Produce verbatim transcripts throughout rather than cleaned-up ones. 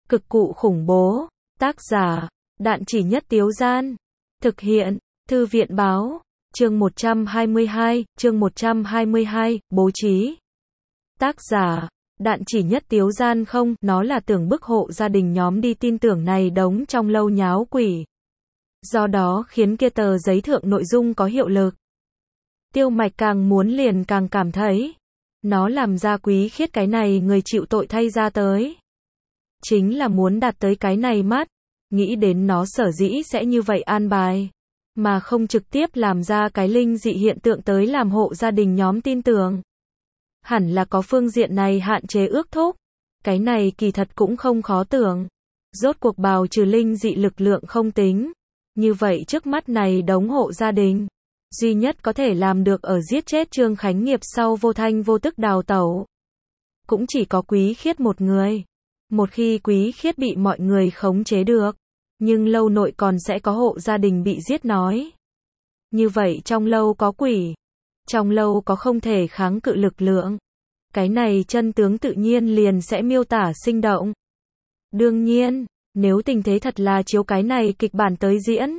Cực cụ khủng bố. Tác giả, Đạn Chỉ Nhất Tiếu Gian. Thực hiện, Thư viện báo. Chương một trăm hai mươi hai, chương một trăm hai mươi hai, bố trí. Tác giả, Đạn Chỉ Nhất Tiếu Gian. Không, nó là tưởng bức hộ gia đình nhóm đi tin tưởng này đống trong lâu nháo quỷ. Do đó khiến kia tờ giấy thượng nội dung có hiệu lực. Tiêu Mạch càng muốn liền càng cảm thấy, nó làm ra Quý Khiết cái này người chịu tội thay ra tới. Chính là muốn đạt tới cái này mắt, nghĩ đến nó sở dĩ sẽ như vậy an bài, mà không trực tiếp làm ra cái linh dị hiện tượng tới làm hộ gia đình nhóm tin tưởng. Hẳn là có phương diện này hạn chế ước thúc, cái này kỳ thật cũng không khó tưởng. Rốt cuộc bào trừ linh dị lực lượng không tính, như vậy trước mắt này đống hộ gia đình, duy nhất có thể làm được ở giết chết Trương Khánh Nghiệp sau vô thanh vô tức đào tẩu. Cũng chỉ có Quý Khiết một người. Một khi Quý Khiết bị mọi người khống chế được, nhưng lâu nội còn sẽ có hộ gia đình bị giết nói. Như vậy trong lâu có quỷ, trong lâu có không thể kháng cự lực lượng. Cái này chân tướng tự nhiên liền sẽ miêu tả sinh động. Đương nhiên, nếu tình thế thật là chiếu cái này kịch bản tới diễn,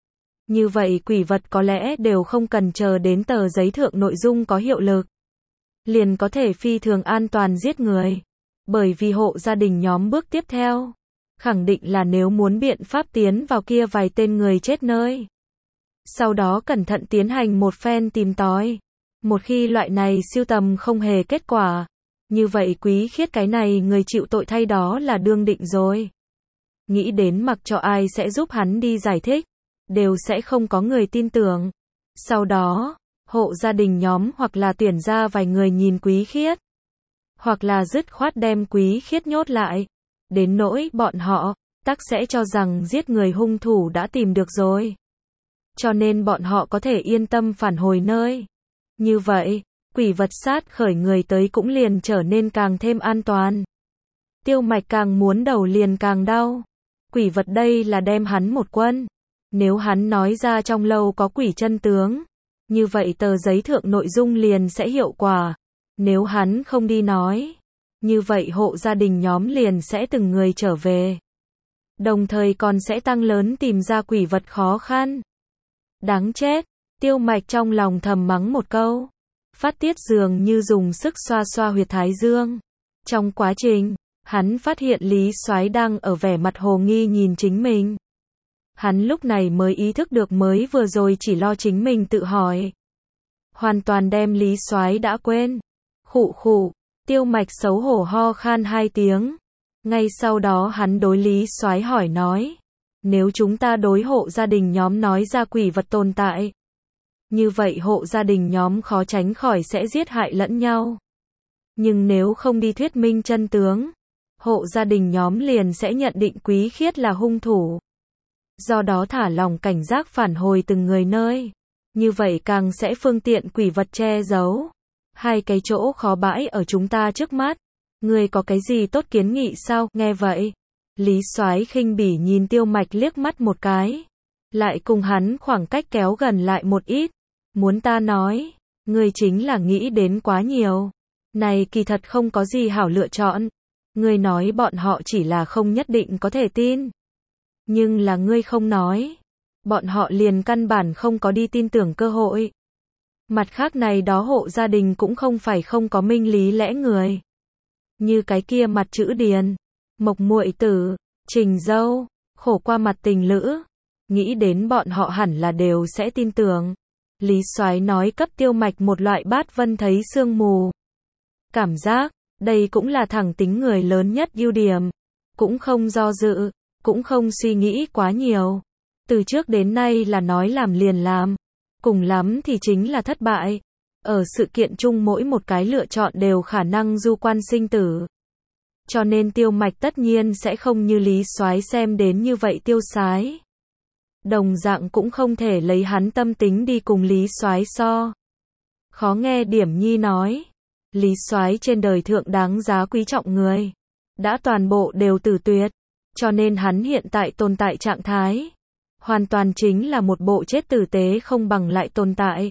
như vậy quỷ vật có lẽ đều không cần chờ đến tờ giấy thượng nội dung có hiệu lực, liền có thể phi thường an toàn giết người. Bởi vì hộ gia đình nhóm bước tiếp theo, khẳng định là nếu muốn biện pháp tiến vào kia vài tên người chết nơi. Sau đó cẩn thận tiến hành một phen tìm tòi. Một khi loại này siêu tầm không hề kết quả, như vậy Quý Khiết cái này người chịu tội thay đó là đương định rồi. Nghĩ đến mặc cho ai sẽ giúp hắn đi giải thích, đều sẽ không có người tin tưởng. Sau đó, hộ gia đình nhóm hoặc là tuyển ra vài người nhìn Quý Khiết, hoặc là dứt khoát đem Quý Khiết nhốt lại. Đến nỗi bọn họ, tắc sẽ cho rằng giết người hung thủ đã tìm được rồi. Cho nên bọn họ có thể yên tâm phản hồi nơi. Như vậy, quỷ vật sát khởi người tới cũng liền trở nên càng thêm an toàn. Tiêu Mạch càng muốn đầu liền càng đau. Quỷ vật đây là đem hắn một quân. Nếu hắn nói ra trong lâu có quỷ chân tướng, như vậy tờ giấy thượng nội dung liền sẽ hiệu quả. Nếu hắn không đi nói, như vậy hộ gia đình nhóm liền sẽ từng người trở về. Đồng thời còn sẽ tăng lớn tìm ra quỷ vật khó khăn. Đáng chết, Tiêu Mạch trong lòng thầm mắng một câu. Phát tiết dường như dùng sức xoa xoa huyệt thái dương. Trong quá trình, hắn phát hiện Lý Soái đang ở vẻ mặt hồ nghi nhìn chính mình. Hắn lúc này mới ý thức được mới vừa rồi chỉ lo chính mình tự hỏi, hoàn toàn đem Lý Soái đã quên. Khụ khụ, Tiêu Mạch xấu hổ ho khan hai tiếng. Ngay sau đó hắn đối Lý Soái hỏi nói, nếu chúng ta đối hộ gia đình nhóm nói ra quỷ vật tồn tại, như vậy hộ gia đình nhóm khó tránh khỏi sẽ giết hại lẫn nhau. Nhưng nếu không đi thuyết minh chân tướng, hộ gia đình nhóm liền sẽ nhận định Quý Khiết là hung thủ. Do đó thả lòng cảnh giác phản hồi từng người nơi. Như vậy càng sẽ phương tiện quỷ vật che giấu. Hai cái chỗ khó bãi ở chúng ta trước mắt. Ngươi có cái gì tốt kiến nghị sao? Nghe vậy, Lý Soái khinh bỉ nhìn Tiêu Mạch liếc mắt một cái, lại cùng hắn khoảng cách kéo gần lại một ít. Muốn ta nói, ngươi chính là nghĩ đến quá nhiều. Này kỳ thật không có gì hảo lựa chọn. Ngươi nói bọn họ chỉ là không nhất định có thể tin. Nhưng là ngươi không nói, bọn họ liền căn bản không có đi tin tưởng cơ hội. Mặt khác này đó hộ gia đình cũng không phải không có minh lý lẽ người. Như cái kia mặt chữ Điền, Mộc muội tử, Trình dâu, khổ qua mặt tình lữ. Nghĩ đến bọn họ hẳn là đều sẽ tin tưởng. Lý Soái nói cấp Tiêu Mạch một loại bát vân thấy sương mù. Cảm giác, đây cũng là thẳng tính người lớn nhất ưu điểm. Cũng không do dự, cũng không suy nghĩ quá nhiều. Từ trước đến nay là nói làm liền làm. Cùng lắm thì chính là thất bại. Ở sự kiện chung mỗi một cái lựa chọn đều khả năng du quan sinh tử. Cho nên Tiêu Mạch tất nhiên sẽ không như Lý Soái xem đến như vậy tiêu sái. Đồng dạng cũng không thể lấy hắn tâm tính đi cùng Lý Soái so. Khó nghe điểm nhi nói, Lý Soái trên đời thượng đáng giá quý trọng người, đã toàn bộ đều tử tuyệt, cho nên hắn hiện tại tồn tại trạng thái, hoàn toàn chính là một bộ chết tử tế không bằng lại tồn tại.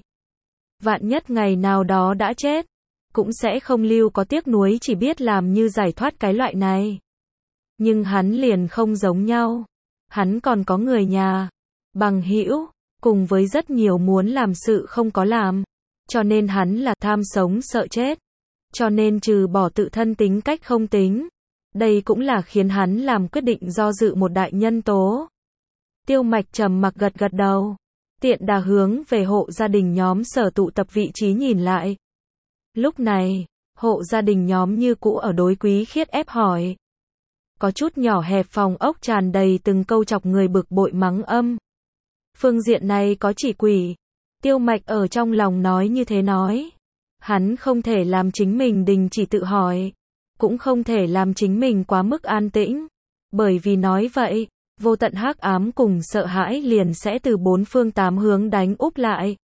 Vạn nhất ngày nào đó đã chết, cũng sẽ không lưu có tiếc nuối chỉ biết làm như giải thoát cái loại này. Nhưng hắn liền không giống nhau. Hắn còn có người nhà, bằng hữu, cùng với rất nhiều muốn làm sự không có làm. Cho nên hắn là tham sống sợ chết. Cho nên trừ bỏ tự thân tính cách không tính. Đây cũng là khiến hắn làm quyết định do dự một đại nhân tố. Tiêu Mạch trầm mặc gật gật đầu. Tiện đà hướng về hộ gia đình nhóm sở tụ tập vị trí nhìn lại. Lúc này, hộ gia đình nhóm như cũ ở đối Quý Khiết ép hỏi. Có chút nhỏ hẹp phòng ốc tràn đầy từng câu chọc người bực bội mắng âm. Phương diện này có chỉ quỷ. Tiêu Mạch ở trong lòng nói như thế nói. Hắn không thể làm chính mình đình chỉ tự hỏi. Cũng không thể làm chính mình quá mức an tĩnh. Bởi vì nói vậy, vô tận hắc ám cùng sợ hãi liền sẽ từ bốn phương tám hướng đánh úp lại.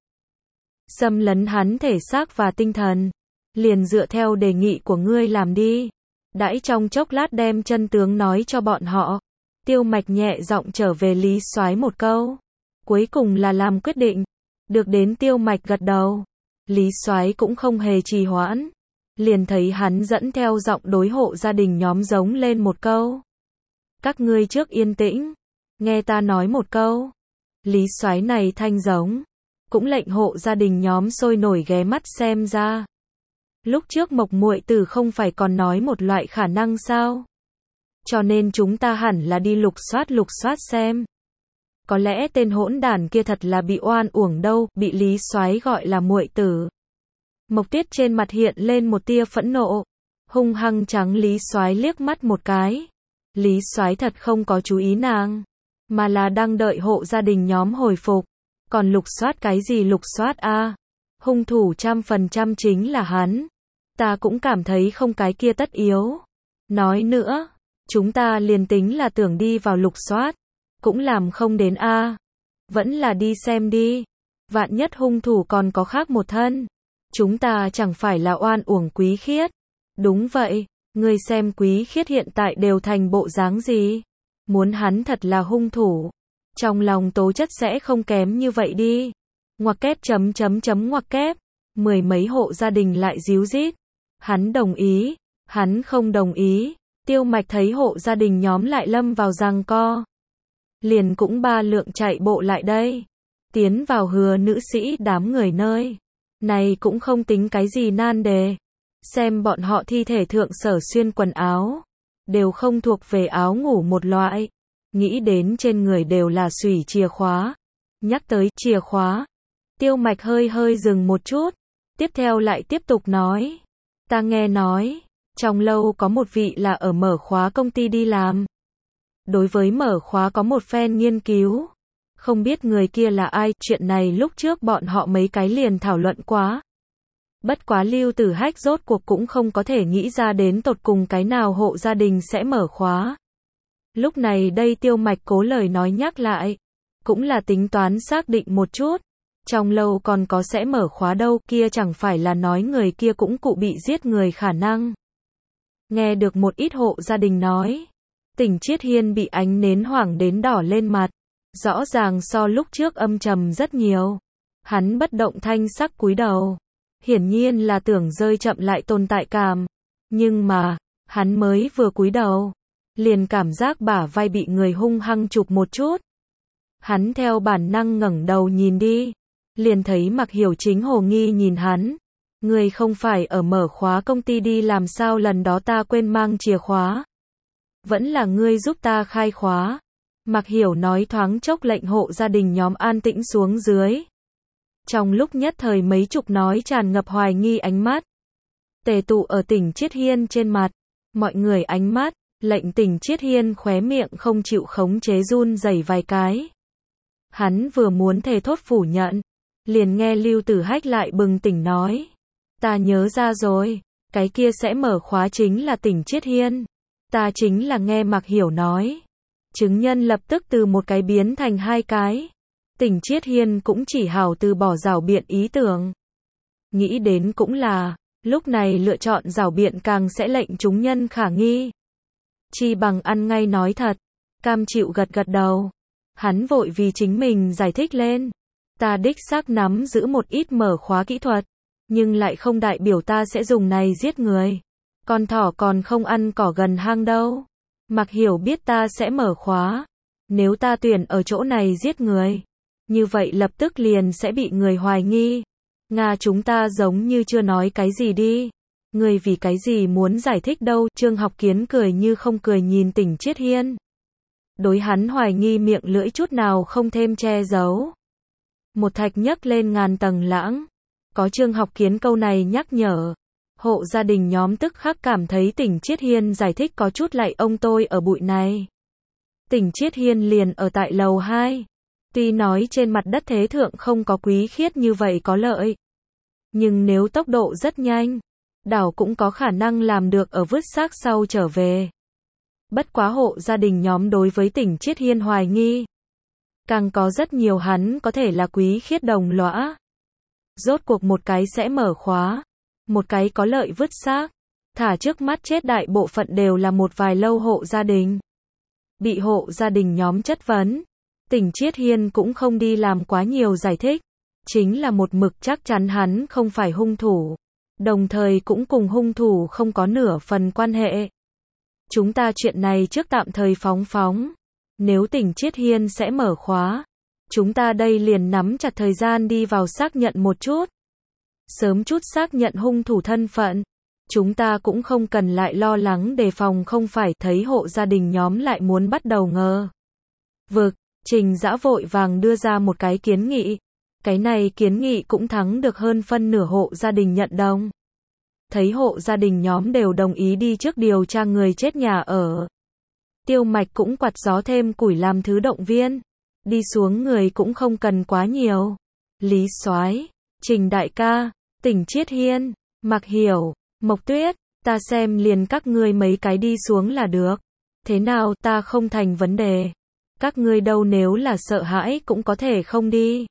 Xâm lấn hắn thể xác và tinh thần. Liền dựa theo đề nghị của ngươi làm đi. Đãi trong chốc lát đem chân tướng nói cho bọn họ. Tiêu Mạch nhẹ giọng trở về Lý Soái một câu. Cuối cùng là làm quyết định. Được đến Tiêu Mạch gật đầu. Lý Soái cũng không hề trì hoãn. Liền thấy hắn dẫn theo giọng đối hộ gia đình nhóm giống lên một câu. Các ngươi trước yên tĩnh. Nghe ta nói một câu. Lý Soái này thanh giống. Cũng lệnh hộ gia đình nhóm sôi nổi ghé mắt xem ra. Lúc trước Mộc muội tử không phải còn nói một loại khả năng sao? Cho nên chúng ta hẳn là đi lục soát lục soát xem. Có lẽ tên hỗn đản kia thật là bị oan uổng đâu, bị Lý Soái gọi là muội tử. Mộc Tiết trên mặt hiện lên một tia phẫn nộ, hung hăng trắng Lý Soái liếc mắt một cái. Lý Soái thật không có chú ý nàng, mà là đang đợi hộ gia đình nhóm hồi phục. Còn lục soát cái gì lục soát a? Hung thủ trăm phần trăm chính là hắn. Ta cũng cảm thấy không cái kia tất yếu. Nói nữa, chúng ta liền tính là tưởng đi vào lục soát, cũng làm không đến a. Vẫn là đi xem đi. Vạn nhất hung thủ còn có khác một thân. Chúng ta chẳng phải là oan uổng Quý Khiết. Đúng vậy, ngươi xem Quý Khiết hiện tại đều thành bộ dáng gì. Muốn hắn thật là hung thủ. Trong lòng tố chất sẽ không kém như vậy đi. Ngoặc kép chấm chấm chấm ngoặc kép. Mười mấy hộ gia đình lại díu dít. Hắn đồng ý, hắn không đồng ý. Tiêu Mạch thấy hộ gia đình nhóm lại lâm vào giằng co. Liền cũng ba lượng chạy bộ lại đây. Tiến vào Hứa nữ sĩ đám người nơi. Này cũng không tính cái gì nan đề. Xem bọn họ thi thể thượng sở xuyên quần áo. Đều không thuộc về áo ngủ một loại. Nghĩ đến trên người đều là xủy chìa khóa. Nhắc tới chìa khóa. Tiêu Mạch hơi hơi dừng một chút. Tiếp theo lại tiếp tục nói. Ta nghe nói. Trong lâu có một vị là ở mở khóa công ty đi làm. Đối với mở khóa có một phen nghiên cứu. Không biết người kia là ai. Chuyện này lúc trước bọn họ mấy cái liền thảo luận quá. Bất quá Lưu Tử Hách rốt cuộc cũng không có thể nghĩ ra đến tột cùng cái nào hộ gia đình sẽ mở khóa. Lúc này đây Tiêu Mạch cố lời nói nhắc lại. Cũng là tính toán xác định một chút. Trong lâu còn có sẽ mở khóa đâu, kia chẳng phải là nói người kia cũng cụ bị giết người khả năng. Nghe được một ít hộ gia đình nói. Tỉnh Chiết Hiên bị ánh nến hoảng đến đỏ lên mặt. Rõ ràng so lúc trước âm trầm rất nhiều. Hắn bất động thanh sắc cúi đầu. Hiển nhiên là tưởng rơi chậm lại tồn tại cảm. Nhưng mà, hắn mới vừa cúi đầu. Liền cảm giác bả vai bị người hung hăng chụp một chút. Hắn theo bản năng ngẩng đầu nhìn đi. Liền thấy Mạc Hiểu Chính hồ nghi nhìn hắn. Ngươi không phải ở mở khóa công ty đi làm sao lần đó ta quên mang chìa khóa. Vẫn là ngươi giúp ta khai khóa. Mạc Hiểu nói thoáng chốc lệnh hộ gia đình nhóm an tĩnh xuống dưới. Trong lúc nhất thời mấy chục nói tràn ngập hoài nghi ánh mắt. Tề tụ ở Tỉnh Chiết Hiên trên mặt. Mọi người ánh mắt, lệnh Tỉnh Chiết Hiên khóe miệng không chịu khống chế run rẩy vài cái. Hắn vừa muốn thề thốt phủ nhận. Liền nghe Lưu Tử Hách lại bừng tỉnh nói. Ta nhớ ra rồi, cái kia sẽ mở khóa chính là Tỉnh Chiết Hiên. Ta chính là nghe Mạc Hiểu nói. Chứng nhân lập tức từ một cái biến thành hai cái. Tỉnh Chiết Hiên cũng chỉ hảo từ bỏ rảo biện ý tưởng. Nghĩ đến cũng là, lúc này lựa chọn rảo biện càng sẽ lệnh chúng nhân khả nghi. Chi bằng ăn ngay nói thật, cam chịu gật gật đầu. Hắn vội vì chính mình giải thích lên. Ta đích xác nắm giữ một ít mở khóa kỹ thuật, nhưng lại không đại biểu ta sẽ dùng này giết người. Con thỏ còn không ăn cỏ gần hang đâu. Mặc Hiểu biết ta sẽ mở khóa. Nếu ta tuyển ở chỗ này giết người, như vậy lập tức liền sẽ bị người hoài nghi. Nga chúng ta giống như chưa nói cái gì đi. Người vì cái gì muốn giải thích đâu? Trương Học Kiến cười như không cười nhìn Tỉnh Chiết Hiên. Đối hắn hoài nghi miệng lưỡi chút nào không thêm che giấu. Một thạch nhấc lên ngàn tầng lãng. Có Trương Học Kiến câu này nhắc nhở. Hộ gia đình nhóm tức khắc cảm thấy Tỉnh Chiết Hiên giải thích có chút lạy ông tôi ở bụi này. Tỉnh Chiết Hiên liền ở tại lầu hai. Tuy nói trên mặt đất thế thượng không có quý khiết như vậy có lợi. Nhưng nếu tốc độ rất nhanh, đảo cũng có khả năng làm được ở vứt xác sau trở về. Bất quá hộ gia đình nhóm đối với Tỉnh Chiết Hiên hoài nghi. Càng có rất nhiều hắn có thể là quý khiết đồng lõa. Rốt cuộc một cái sẽ mở khóa, một cái có lợi vứt xác. Thả trước mắt chết đại bộ phận đều là một vài lâu hộ gia đình. Bị hộ gia đình nhóm chất vấn, Tỉnh Chiết Hiên cũng không đi làm quá nhiều giải thích. Chính là một mực chắc chắn hắn không phải hung thủ. Đồng thời cũng cùng hung thủ không có nửa phần quan hệ. Chúng ta chuyện này trước tạm thời phóng phóng. Nếu Tỉnh Chiết Hiên sẽ mở khóa, chúng ta đây liền nắm chặt thời gian đi vào xác nhận một chút. Sớm chút xác nhận hung thủ thân phận. Chúng ta cũng không cần lại lo lắng đề phòng không phải thấy hộ gia đình nhóm lại muốn bắt đầu ngờ vực. Trình Dã vội vàng đưa ra một cái kiến nghị. Cái này kiến nghị cũng thắng được hơn phân nửa hộ gia đình nhận đồng. Thấy hộ gia đình nhóm đều đồng ý đi trước điều tra người chết nhà ở. Tiêu Mạch cũng quạt gió thêm củi làm thứ động viên. Đi xuống người cũng không cần quá nhiều. Lý Soái, Trình đại ca, Tỉnh Chiết Hiên, Mặc Hiểu, Mộc Tuyết, ta xem liền các ngươi mấy cái đi xuống là được. Thế nào ta không thành vấn đề. Các ngươi đâu nếu là sợ hãi cũng có thể không đi.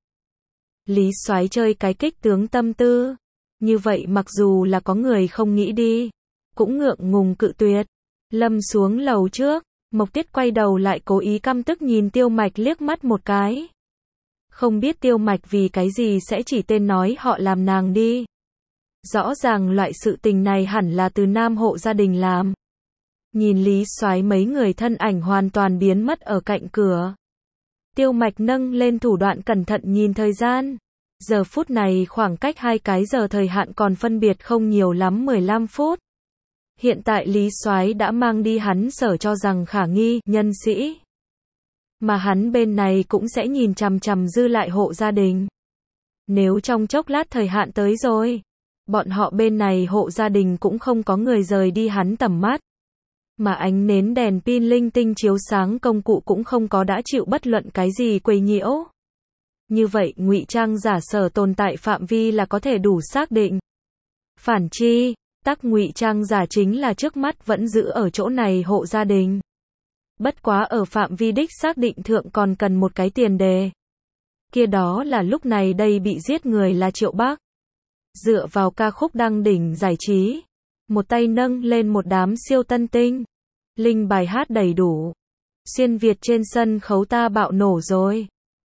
Lý Soái chơi cái kích tướng tâm tư. Như vậy mặc dù là có người không nghĩ đi, cũng ngượng ngùng cự tuyệt. Lâm xuống lầu trước, Mộc Tuyết quay đầu lại cố ý căm tức nhìn Tiêu Mạch liếc mắt một cái. Không biết Tiêu Mạch vì cái gì sẽ chỉ tên nói họ làm nàng đi. Rõ ràng loại sự tình này hẳn là từ nam hộ gia đình làm. Nhìn Lý Soái mấy người thân ảnh hoàn toàn biến mất ở cạnh cửa. Tiêu Mạch nâng lên thủ đoạn cẩn thận nhìn thời gian. Giờ phút này khoảng cách hai cái giờ thời hạn còn phân biệt không nhiều lắm mười lăm phút. Hiện tại Lý Soái đã mang đi hắn sở cho rằng khả nghi nhân sĩ. Mà hắn bên này cũng sẽ nhìn chằm chằm dư lại hộ gia đình. Nếu trong chốc lát thời hạn tới rồi, bọn họ bên này hộ gia đình cũng không có người rời đi hắn tầm mắt. Mà ánh nến đèn pin linh tinh chiếu sáng công cụ cũng không có đã chịu bất luận cái gì quấy nhiễu. Như vậy ngụy trang giả sở tồn tại phạm vi là có thể đủ xác định. Phản chi, tắc ngụy trang giả chính là trước mắt vẫn giữ ở chỗ này hộ gia đình. Bất quá ở phạm vi đích xác định thượng còn cần một cái tiền đề. Kia đó là lúc này đây bị giết người là Triệu Bắc. Dựa vào ca khúc đăng đỉnh giải trí, một tay nâng lên một đám siêu tân tinh. Linh bài hát đầy đủ. Xuyên Việt trên sân khấu ta bạo nổ rồi.